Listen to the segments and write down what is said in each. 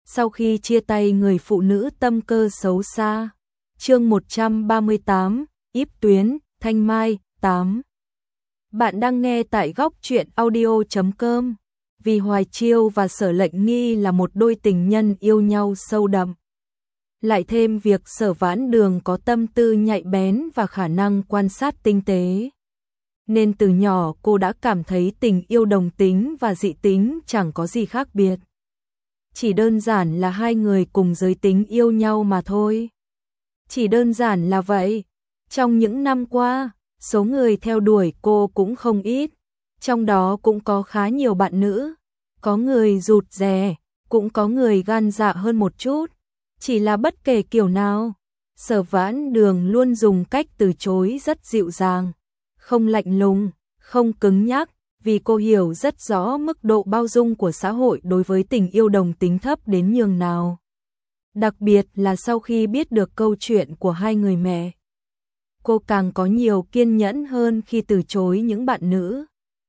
sau khi chia tay người phụ nữ tâm cơ xấu xa. Chương 138, Íp Tuyến, Thanh Mai, 8. Bạn đang nghe tại góc truyện audio.com. Vì Hoài Chiêu và Sở Lệnh Nghi là một đôi tình nhân yêu nhau sâu đậm. Lại thêm việc Sở Vãn Đường có tâm tư nhạy bén và khả năng quan sát tinh tế. Nên từ nhỏ cô đã cảm thấy tình yêu đồng tính và dị tính chẳng có gì khác biệt. Chỉ đơn giản là hai người cùng giới tính yêu nhau mà thôi. Chỉ đơn giản là vậy. Trong những năm qua, số người theo đuổi cô cũng không ít. Trong đó cũng có khá nhiều bạn nữ. Có người rụt rè, cũng có người gan dạ hơn một chút. Chỉ là bất kể kiểu nào, Sở Vãn Đường luôn dùng cách từ chối rất dịu dàng. Không lạnh lùng, không cứng nhắc, vì cô hiểu rất rõ mức độ bao dung của xã hội đối với tình yêu đồng tính thấp đến nhường nào. Đặc biệt là sau khi biết được câu chuyện của hai người mẹ. Cô càng có nhiều kiên nhẫn hơn khi từ chối những bạn nữ.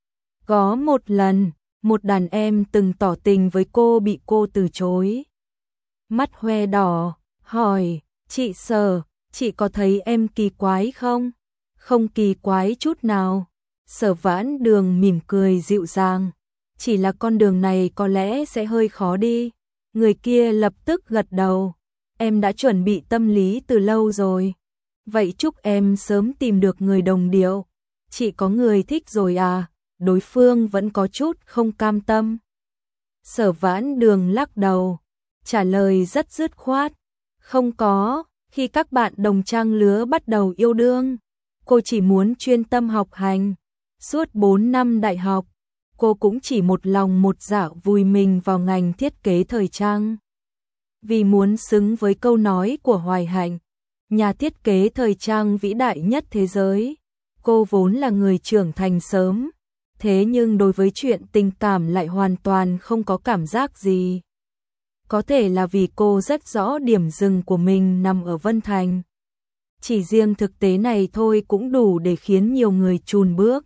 Có một lần, một đàn em từng tỏ tình với cô bị cô từ chối. Mắt hoe đỏ, hỏi, chị Sở, chị có thấy em kỳ quái không? Không kỳ quái chút nào. Sở Vãn Đường mỉm cười dịu dàng. Chỉ là con đường này có lẽ sẽ hơi khó đi. Người kia lập tức gật đầu. Em đã chuẩn bị tâm lý từ lâu rồi. Vậy chúc em sớm tìm được người đồng điệu. Chị có người thích rồi à? Đối phương vẫn có chút không cam tâm. Sở Vãn Đường lắc đầu. Trả lời rất dứt khoát. Không có, khi các bạn đồng trang lứa bắt đầu yêu đương. Cô chỉ muốn chuyên tâm học hành. Suốt 4 năm đại học, cô cũng chỉ một lòng một dạ vùi mình vào ngành thiết kế thời trang. Vì muốn xứng với câu nói của Hoài Hạnh, nhà thiết kế thời trang vĩ đại nhất thế giới. Cô vốn là người trưởng thành sớm, thế nhưng đối với chuyện tình cảm lại hoàn toàn không có cảm giác gì. Có thể là vì cô rất rõ điểm dừng của mình nằm ở Vân Thành. Chỉ riêng thực tế này thôi cũng đủ để khiến nhiều người chùn bước.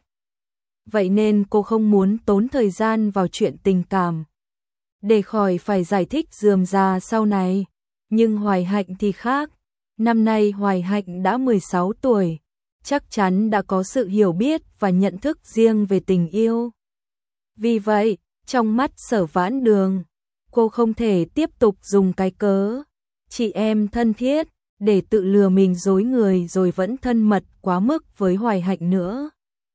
Vậy nên cô không muốn tốn thời gian vào chuyện tình cảm, để khỏi phải giải thích rườm rà sau này. Nhưng Hoài Hạnh thì khác. Năm nay Hoài Hạnh đã 16 tuổi, chắc chắn đã có sự hiểu biết và nhận thức riêng về tình yêu. Vì vậy, trong mắt Sở Vãn Đường, cô không thể tiếp tục dùng cái cớ chị em thân thiết để tự lừa mình dối người rồi vẫn thân mật quá mức với Hoài Hạnh nữa.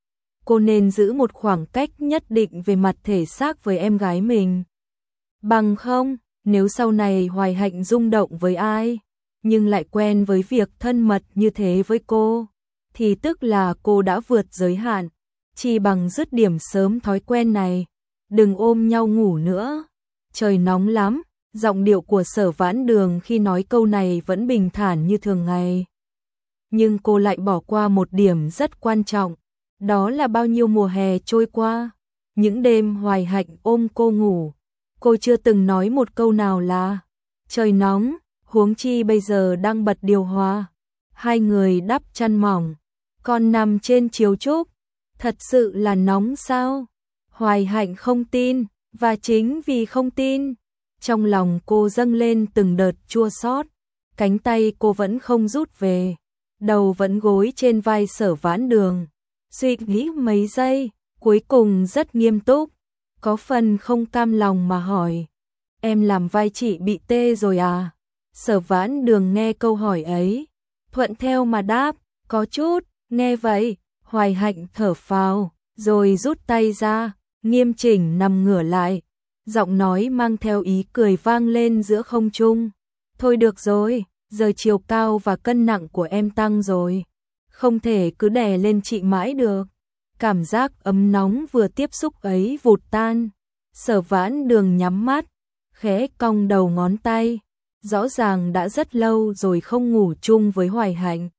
Cô nên giữ một khoảng cách nhất định về mặt thể xác với em gái mình. Bằng không, nếu sau này Hoài Hạnh rung động với ai, nhưng lại quen với việc thân mật như thế với cô, thì tức là cô đã vượt giới hạn. Chỉ bằng dứt điểm sớm thói quen này. Đừng ôm nhau ngủ nữa. Trời nóng lắm. Giọng điệu của Sở Vãn Đường khi nói câu này vẫn bình thản như thường ngày. Nhưng cô lại bỏ qua một điểm rất quan trọng. Đó là bao nhiêu mùa hè trôi qua, những đêm Hoài Hạnh ôm cô ngủ, cô chưa từng nói một câu nào là trời nóng, huống chi bây giờ đang bật điều hòa. Hai người đắp chăn mỏng, còn nằm trên chiếu trúc. Thật sự là nóng sao? Hoài Hạnh không tin, và chính vì không tin, trong lòng cô dâng lên từng đợt chua xót. Cánh tay cô vẫn không rút về, đầu vẫn gối trên vai Sở Vãn Đường. Suy nghĩ mấy giây, cuối cùng rất nghiêm túc, có phần không cam lòng mà hỏi. Em làm vai chị bị tê rồi à? Sở Vãn Đường nghe câu hỏi ấy, thuận theo mà đáp, có chút. Nghe vậy, Hoài Hạnh thở phào, rồi rút tay ra, nghiêm chỉnh nằm ngửa lại. Giọng nói mang theo ý cười vang lên giữa không trung. Thôi được rồi, giờ chiều cao và cân nặng của em tăng rồi. Không thể cứ đè lên chị mãi được. Cảm giác ấm nóng vừa tiếp xúc ấy vụt tan. Sở Vãn Đường nhắm mắt, khẽ cong đầu ngón tay. Rõ ràng đã rất lâu rồi không ngủ chung với Hoài Hạnh.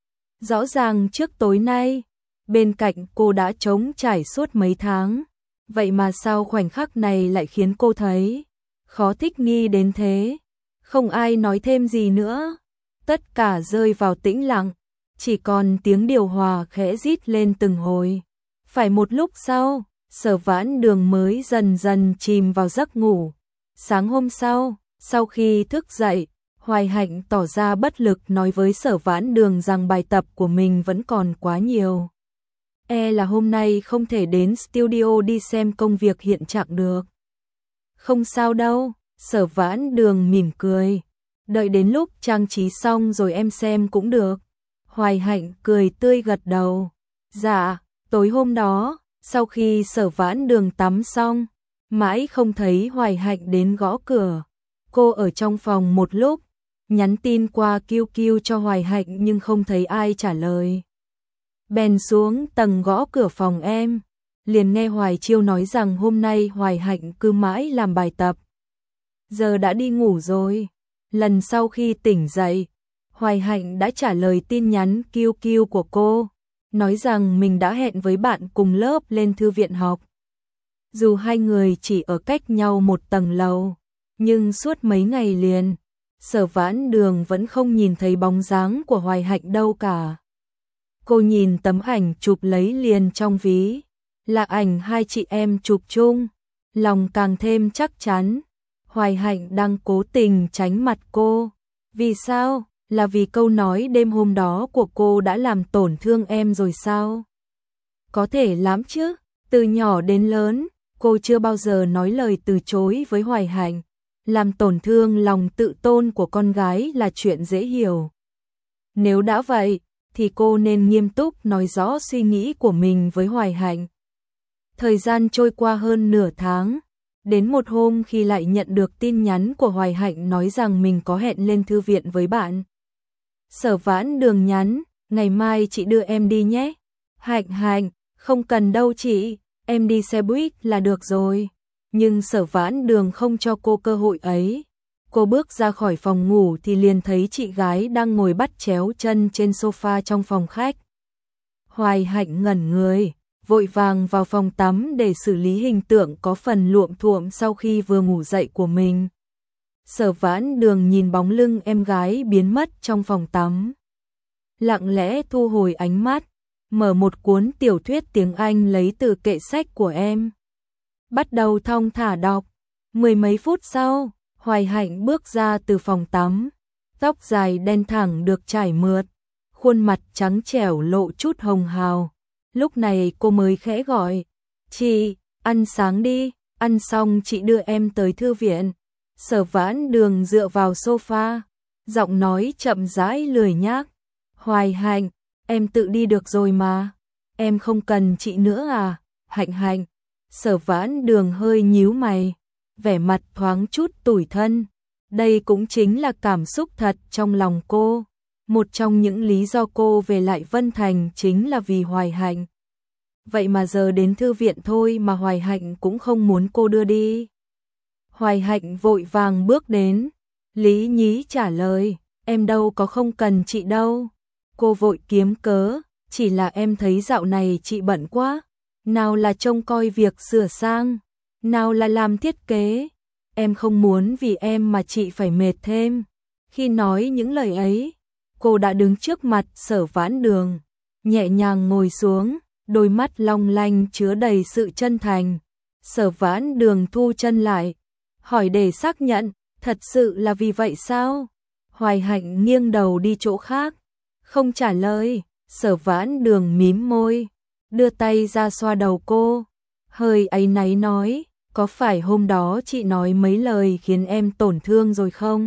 Rõ ràng trước tối nay, bên cạnh cô đã trống trải suốt mấy tháng. Vậy mà sao khoảnh khắc này lại khiến cô thấy khó thích nghi đến thế? Không ai nói thêm gì nữa. Tất cả rơi vào tĩnh lặng. Chỉ còn tiếng điều hòa khẽ rít lên từng hồi. Phải một lúc sau, Sở Vãn Đường mới dần dần chìm vào giấc ngủ. Sáng hôm sau, Sau khi thức dậy, Hoài Hạnh tỏ ra bất lực nói với Sở Vãn Đường rằng bài tập của mình vẫn còn quá nhiều. Là hôm nay không thể đến studio đi xem công việc hiện trạng được. Không sao đâu, Sở Vãn Đường mỉm cười. Đợi đến lúc trang trí xong rồi em xem cũng được. Hoài Hạnh cười tươi gật đầu. Dạ, tối hôm đó, sau khi Sở Vãn Đường tắm xong, mãi không thấy Hoài Hạnh đến gõ cửa. Cô ở trong phòng một lúc, nhắn tin qua QQ cho Hoài Hạnh nhưng không thấy ai trả lời. Bèn xuống tầng gõ cửa phòng em, liền nghe Hoài Chiêu nói rằng hôm nay Hoài Hạnh cứ mãi làm bài tập. Giờ đã đi ngủ rồi. Lần sau khi tỉnh dậy, Hoài Hạnh đã trả lời tin nhắn QQ của cô, nói rằng mình đã hẹn với bạn cùng lớp lên thư viện học. Dù hai người chỉ ở cách nhau một tầng lầu, nhưng suốt mấy ngày liền, Sở Vãn Đường vẫn không nhìn thấy bóng dáng của Hoài Hạnh đâu cả. Cô nhìn tấm ảnh chụp lấy liền trong ví, là ảnh hai chị em chụp chung, lòng càng thêm chắc chắn. Hoài Hạnh đang cố tình tránh mặt cô. Vì sao? Là vì câu nói đêm hôm đó của cô đã làm tổn thương em rồi sao? Có thể lắm chứ, từ nhỏ đến lớn, cô chưa bao giờ nói lời từ chối với Hoài Hạnh. Làm tổn thương lòng tự tôn của con gái là chuyện dễ hiểu. Nếu đã vậy, thì cô nên nghiêm túc nói rõ suy nghĩ của mình với Hoài Hạnh. Thời gian trôi qua hơn nửa tháng. Đến một hôm khi lại nhận được tin nhắn của Hoài Hạnh nói rằng mình có hẹn lên thư viện với bạn. Sở Vãn Đường nhắn, ngày mai chị đưa em đi nhé. Hạnh, không cần đâu chị, em đi xe buýt là được rồi. Nhưng Sở Vãn Đường không cho cô cơ hội ấy. Cô bước ra khỏi phòng ngủ thì liền thấy chị gái đang ngồi bắt chéo chân trên sofa trong phòng khách. Hoài Hạnh ngẩn người, vội vàng vào phòng tắm để xử lý hình tượng có phần luộm thuộm sau khi vừa ngủ dậy của mình. Sở Vãn Đường nhìn bóng lưng em gái biến mất trong phòng tắm. Lặng lẽ thu hồi ánh mắt, mở một cuốn tiểu thuyết tiếng Anh lấy từ kệ sách của em. Bắt đầu thong thả đọc. Mười mấy phút sau, Hoài Hạnh bước ra từ phòng tắm. Tóc dài đen thẳng được trải mượt, khuôn mặt trắng trẻo lộ chút hồng hào. Lúc này cô mới khẽ gọi, chị, ăn sáng đi, ăn xong chị đưa em tới thư viện. Sở Vãn Đường dựa vào sofa, giọng nói chậm rãi lười nhác. Hoài Hạnh, em tự đi được rồi mà, em không cần chị nữa à? Hạnh. Sở Vãn Đường hơi nhíu mày, vẻ mặt thoáng chút tủi thân. Đây cũng chính là cảm xúc thật trong lòng cô. Một trong những lý do cô về lại Vân Thành chính là vì Hoài Hạnh. Vậy mà giờ đến thư viện thôi mà Hoài Hạnh cũng không muốn cô đưa đi. Hoài Hạnh vội vàng bước đến. Lý nhí trả lời, em đâu có không cần chị đâu. Cô vội kiếm cớ, chỉ là em thấy dạo này chị bận quá. Nào là trông coi việc sửa sang, nào là làm thiết kế. Em không muốn vì em mà chị phải mệt thêm. Khi nói những lời ấy, cô đã đứng trước mặt Sở Vãn Đường, nhẹ nhàng ngồi xuống, đôi mắt long lanh chứa đầy sự chân thành. Sở Vãn Đường thu chân lại, hỏi để xác nhận, thật sự là vì vậy sao? Hoài Hạnh nghiêng đầu đi chỗ khác, không trả lời. Sở Vãn Đường mím môi, đưa tay ra xoa đầu cô, hơi áy náy nói, có phải hôm đó chị nói mấy lời khiến em tổn thương rồi không?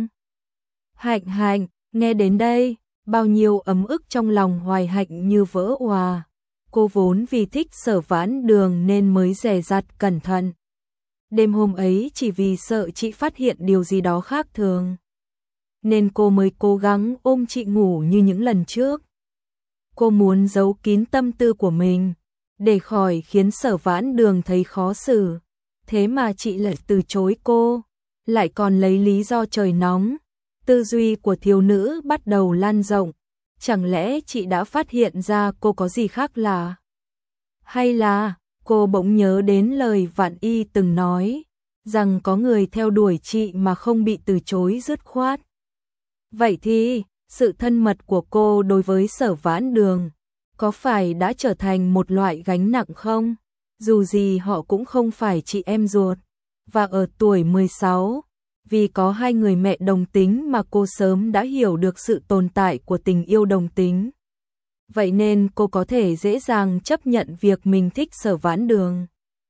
Hạnh, nghe đến đây, bao nhiêu ấm ức trong lòng Hoài Hạnh như vỡ òa. Cô vốn vì thích Sở Vãn Đường nên mới dè dặt cẩn thận. Đêm hôm ấy chỉ vì sợ chị phát hiện điều gì đó khác thường, nên cô mới cố gắng ôm chị ngủ như những lần trước. Cô muốn giấu kín tâm tư của mình, để khỏi khiến Sở Vãn Đường thấy khó xử. Thế mà chị lại từ chối cô, lại còn lấy lý do trời nóng. Tư duy của thiếu nữ bắt đầu lan rộng. Chẳng lẽ chị đã phát hiện ra cô có gì khác lạ? Hay là cô bỗng nhớ đến lời Vạn Y từng nói, rằng có người theo đuổi chị mà không bị từ chối dứt khoát. Vậy thì, sự thân mật của cô đối với Sở Vãn Đường có phải đã trở thành một loại gánh nặng không? Dù gì họ cũng không phải chị em ruột, và ở tuổi 16, Vì có hai người mẹ đồng tính mà cô sớm đã hiểu được sự tồn tại của tình yêu đồng tính. Vậy nên cô có thể dễ dàng chấp nhận việc mình thích Sở Vãn Đường.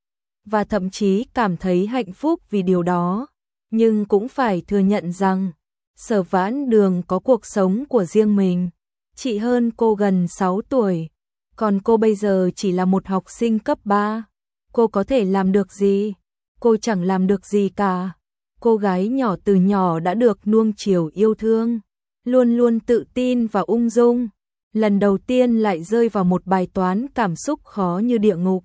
Và thậm chí cảm thấy hạnh phúc vì điều đó. Nhưng cũng phải thừa nhận rằng, Sở Vãn Đường có cuộc sống của riêng mình. Chị hơn cô gần 6 tuổi, còn cô bây giờ chỉ là một học sinh cấp 3. Cô có thể làm được gì? Cô chẳng làm được gì cả. Cô gái nhỏ từ nhỏ đã được nuông chiều yêu thương, luôn luôn tự tin và ung dung. Lần đầu tiên lại rơi vào một bài toán cảm xúc khó như địa ngục.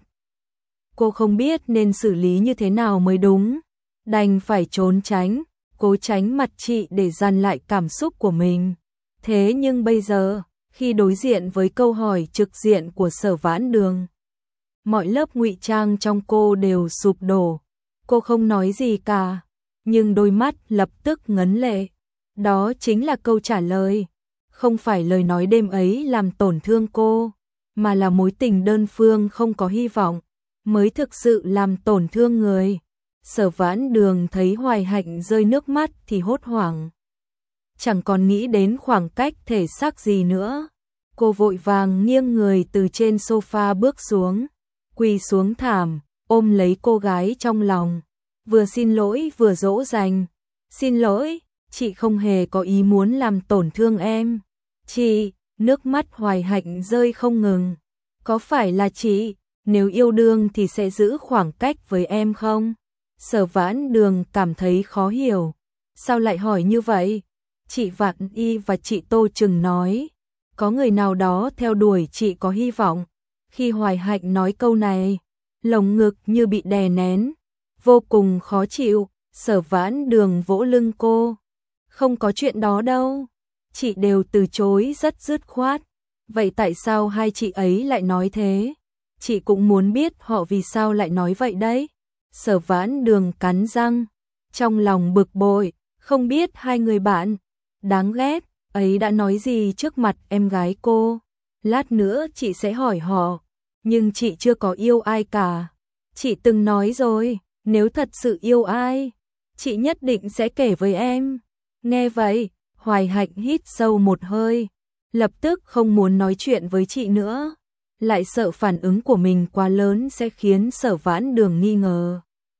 Cô không biết nên xử lý như thế nào mới đúng, đành phải trốn tránh, cố tránh mặt chị để dằn lại cảm xúc của mình. Thế nhưng bây giờ, khi đối diện với câu hỏi trực diện của Sở Vãn Đường, mọi lớp ngụy trang trong cô đều sụp đổ. Cô không nói gì cả, nhưng đôi mắt lập tức ngấn lệ. Đó chính là câu trả lời. Không phải lời nói đêm ấy làm tổn thương cô, mà là mối tình đơn phương không có hy vọng, mới thực sự làm tổn thương người. Sở Vãn Đường thấy Hoài Hạnh rơi nước mắt thì hốt hoảng. Chẳng còn nghĩ đến khoảng cách thể xác gì nữa. Cô vội vàng nghiêng người từ trên sofa bước xuống, quỳ xuống thảm, ôm lấy cô gái trong lòng. Vừa xin lỗi vừa dỗ dành. Xin lỗi, chị không hề có ý muốn làm tổn thương em. Chị, nước mắt Hoài Hạnh rơi không ngừng. Có phải là chị, nếu yêu đương thì sẽ giữ khoảng cách với em không? Sở Vãn Đường cảm thấy khó hiểu. Sao lại hỏi như vậy? Chị Vạn Y và chị Tô Trừng nói, có người nào đó theo đuổi chị có hy vọng. Khi Hoài Hạnh nói câu này, lồng ngực như bị đè nén, vô cùng khó chịu. Sở Vãn Đường vỗ lưng cô. Không có chuyện đó đâu. Chị đều từ chối rất dứt khoát. Vậy tại sao hai chị ấy lại nói thế? Chị cũng muốn biết họ vì sao lại nói vậy đấy. Sở Vãn Đường cắn răng, trong lòng bực bội, không biết hai người bạn đáng ghét ấy đã nói gì trước mặt em gái cô. Lát nữa chị sẽ hỏi họ, nhưng chị chưa có yêu ai cả. Chị từng nói rồi, nếu thật sự yêu ai, chị nhất định sẽ kể với em. Nghe vậy, Hoài Hạnh hít sâu một hơi, lập tức không muốn nói chuyện với chị nữa, lại sợ phản ứng của mình quá lớn sẽ khiến Sở Vãn Đường nghi ngờ.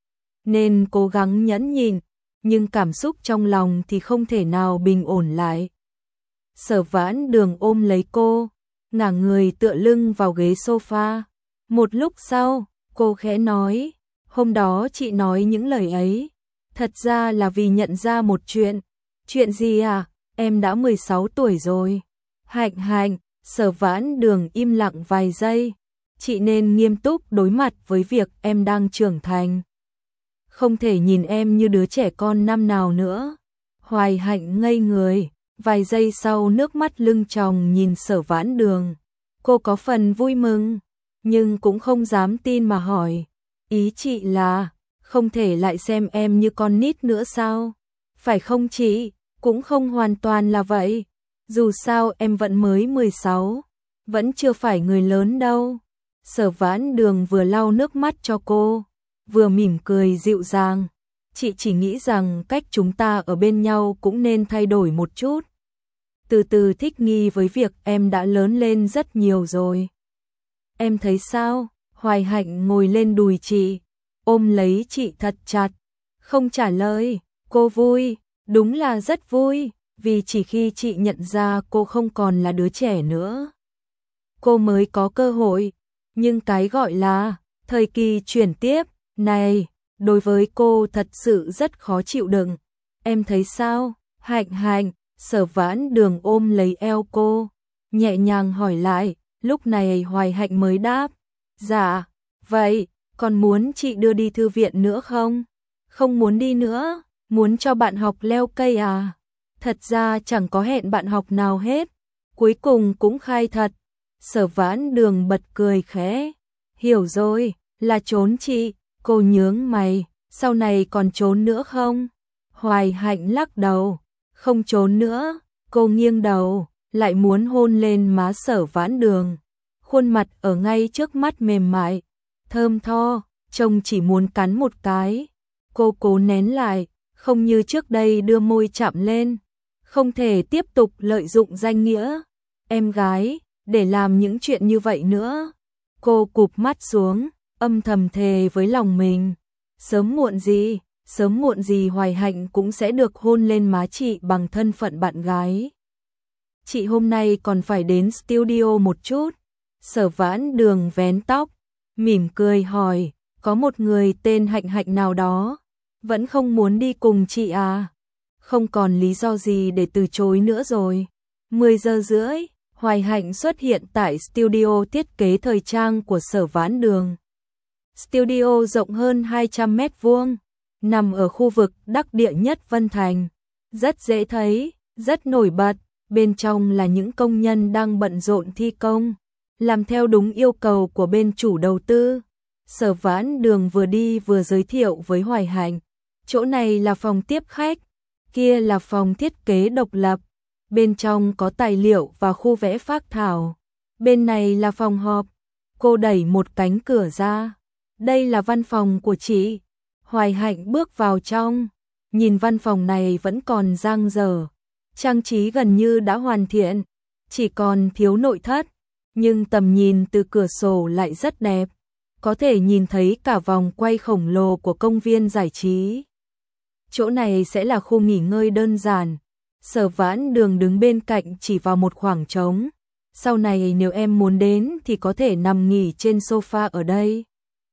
Nên cố gắng nhẫn nhịn, nhưng cảm xúc trong lòng thì không thể nào bình ổn lại. Sở Vãn Đường ôm lấy cô, ngả người tựa lưng vào ghế sofa. Một lúc sau, cô khẽ nói, hôm đó chị nói những lời ấy, thật ra là vì nhận ra một chuyện. Chuyện gì à? Em đã 16 tuổi rồi. Hạnh Hạnh, Sở Vãn Đường im lặng vài giây. Chị nên nghiêm túc đối mặt với việc em đang trưởng thành. Không thể nhìn em như đứa trẻ con năm nào nữa. Hoài Hạnh ngây người, vài giây sau nước mắt lưng tròng nhìn Sở Vãn Đường. Cô có phần vui mừng, nhưng cũng không dám tin mà hỏi. Ý chị là, không thể lại xem em như con nít nữa sao? Phải không chị? Cũng không hoàn toàn là vậy. Dù sao em vẫn mới 16, vẫn chưa phải người lớn đâu. Sở Vãn Đường vừa lau nước mắt cho cô, vừa mỉm cười dịu dàng. Chị chỉ nghĩ rằng cách chúng ta ở bên nhau cũng nên thay đổi một chút. Từ từ thích nghi với việc em đã lớn lên rất nhiều rồi. Em thấy sao? Hoài Hạnh ngồi lên đùi chị, ôm lấy chị thật chặt, không trả lời. Cô vui, đúng là rất vui, vì chỉ khi chị nhận ra cô không còn là đứa trẻ nữa, cô mới có cơ hội. Nhưng cái gọi là thời kỳ chuyển tiếp này, đối với cô thật sự rất khó chịu đựng. Em thấy sao? Hạnh Hạnh, Sở Vãn Đường ôm lấy eo cô, nhẹ nhàng hỏi lại. Lúc này Hoài Hạnh mới đáp, dạ, vậy, còn muốn chị đưa đi thư viện nữa không? Không muốn đi nữa, muốn cho bạn học leo cây à? Thật ra chẳng có hẹn bạn học nào hết, cuối cùng cũng khai thật. Sở Vãn Đường bật cười khẽ, hiểu rồi, là trốn chị. Cô nhướng mày, sau này còn trốn nữa không? Hoài Hạnh lắc đầu, không trốn nữa. Cô nghiêng đầu, lại muốn hôn lên má Sở Vãn Đường. Khuôn mặt ở ngay trước mắt mềm mại, thơm tho, trông chỉ muốn cắn một cái. Cô cố nén lại, không như trước đây đưa môi chạm lên, không thể tiếp tục lợi dụng danh nghĩa em gái để làm những chuyện như vậy nữa. Cô cụp mắt xuống, âm thầm thề với lòng mình, sớm muộn gì Hoài Hạnh cũng sẽ được hôn lên má chị bằng thân phận bạn gái. Chị hôm nay còn phải đến studio một chút. Sở Vãn Đường vén tóc, mỉm cười hỏi, có một người tên Hạnh Hạnh nào đó, vẫn không muốn đi cùng chị à? Không còn lý do gì để từ chối nữa rồi. 10 giờ rưỡi, Hoài Hạnh xuất hiện tại studio thiết kế thời trang của Sở Vãn Đường. Studio rộng hơn 200 mét vuông, nằm ở khu vực đắc địa nhất Vân Thành. Rất dễ thấy, rất nổi bật, bên trong là những công nhân đang bận rộn thi công, làm theo đúng yêu cầu của bên chủ đầu tư. Sở Vãn Đường vừa đi vừa giới thiệu với Hoài Hạnh, chỗ này là phòng tiếp khách, kia là phòng thiết kế độc lập, bên trong có tài liệu và khu vẽ phác thảo, bên này là phòng họp. Cô đẩy một cánh cửa ra, đây là văn phòng của chị. Hoài Hạnh bước vào trong, nhìn văn phòng này vẫn còn dang dở, trang trí gần như đã hoàn thiện, chỉ còn thiếu nội thất, nhưng tầm nhìn từ cửa sổ lại rất đẹp, có thể nhìn thấy cả vòng quay khổng lồ của công viên giải trí. Chỗ này sẽ là khu nghỉ ngơi đơn giản. Sở Vãn Đường đứng bên cạnh chỉ vào một khoảng trống. Sau này nếu em muốn đến thì có thể nằm nghỉ trên sofa ở đây.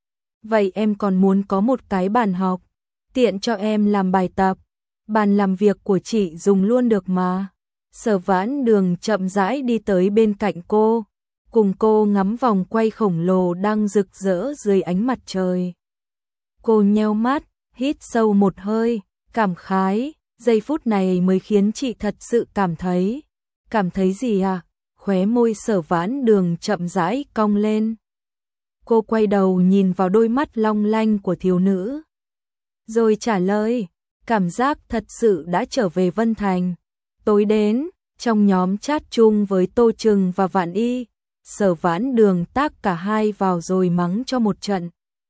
Vậy em còn muốn có một cái bàn học, tiện cho em làm bài tập. Bàn làm việc của chị dùng luôn được mà. Sở Vãn Đường chậm rãi đi tới bên cạnh cô, cùng cô ngắm vòng quay khổng lồ đang rực rỡ dưới ánh mặt trời. Cô nheo mắt, hít sâu một hơi, cảm khái, giây phút này mới khiến chị thật sự cảm thấy. Cảm thấy gì à? Khóe môi Sở Vãn Đường chậm rãi cong lên. Cô quay đầu nhìn vào đôi mắt long lanh của thiếu nữ, rồi trả lời, cảm giác thật sự đã trở về Vân Thành. Tối đến, trong nhóm chat chung với Tô Trừng và Vạn Y, Sở Vãn Đường tag cả hai vào rồi mắng cho một trận.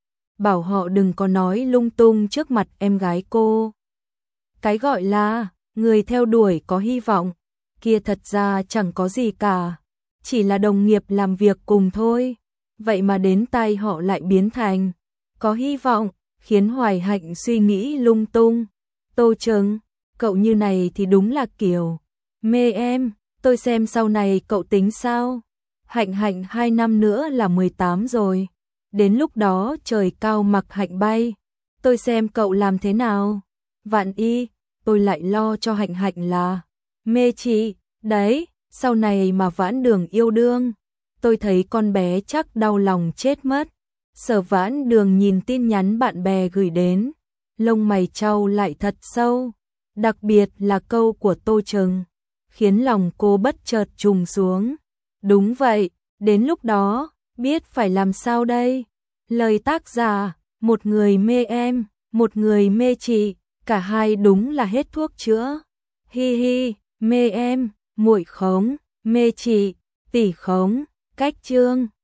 Bảo họ đừng có nói lung tung trước mặt em gái cô. Cái gọi là người theo đuổi có hy vọng, kia thật ra chẳng có gì cả, chỉ là đồng nghiệp làm việc cùng thôi. Vậy mà đến tai họ lại biến thành có hy vọng, khiến Hoài Hạnh suy nghĩ lung tung. Tô Trừng, cậu như này thì đúng là kiểu mê em, tôi xem sau này cậu tính sao? Hạnh Hạnh 2 năm nữa là 18 rồi, đến lúc đó trời cao mặc hạnh bay, tôi xem cậu làm thế nào? Vạn Y, tôi lại lo cho Hạnh Hạnh là mê chị, đấy, sau này mà Vãn Đường yêu đương, tôi thấy con bé chắc đau lòng chết mất. Sở Vãn Đường nhìn tin nhắn bạn bè gửi đến, lông mày chau lại thật sâu, đặc biệt là câu của Tô Trừng, khiến lòng cô bất chợt trùng xuống. Đúng vậy, đến lúc đó, biết phải làm sao đây? Lời tác giả, một người mê em, một người mê chị, cả hai đúng là hết thuốc chữa. Hi hi, mê em, muội khống, mê chị, tỷ khống, cách chương.